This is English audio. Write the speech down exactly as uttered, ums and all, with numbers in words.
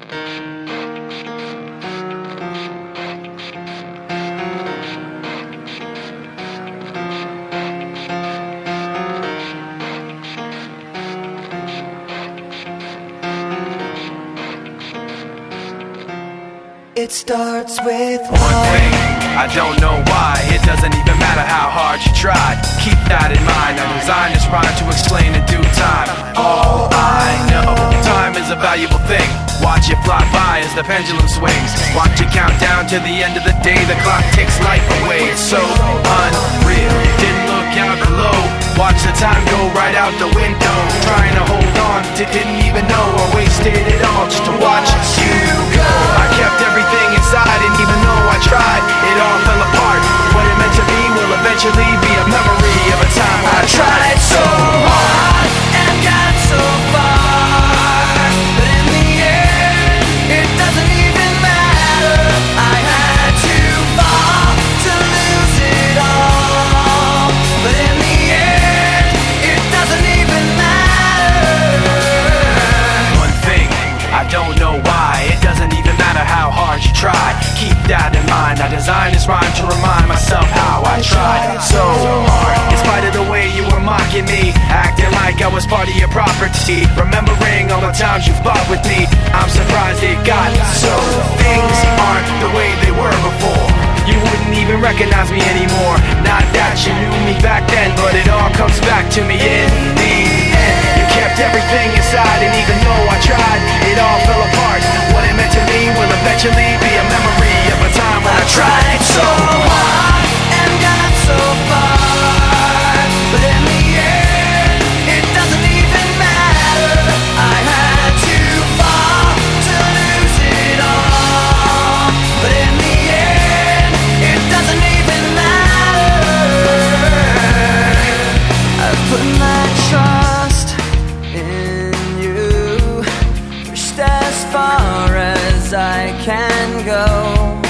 It starts with one thing, I don't know why. It doesn't even matter how hard you try. Keep that in mind. I designed this rhyme to explain in due time. All I know, time is a valuable thing. Watch it fly by as the pendulum swings. Watch it count down to the end of the day. The clock takes life away. It's so unreal. Didn't look out below. Watch the time go right out the window. Trying to hold on to didn't even know I wasted it all just to watch you go. I kept everything inside, and even though I tried, it all fell apart. What it meant to be will eventually be a memory of a time when I tried so hard and got so far, but in the end, it doesn't even matter. I had to fall to lose it all, but in the end, it doesn't even matter. One thing, I don't know why. It doesn't even matter how hard you try. Keep that in mind. I designed this rhyme to remind myself how I tried so hard. In spite of the way you were mocking me, acting like I was part of your property, remembering all the times you fought with me, I'm surprised it got so. Things aren't the way they were before. You wouldn't even recognize me anymore. Not that you knew me back then, but it all comes back to me in the end. You kept everything inside, and even though I tried, it all fell apart. What it meant to me will eventually be a memory of a time when I tried so hard and got so far, but in the end, it doesn't even matter. I had to fall to lose it all, but in the end, it doesn't even matter. I've put my trust in you, pushed as far as I can go.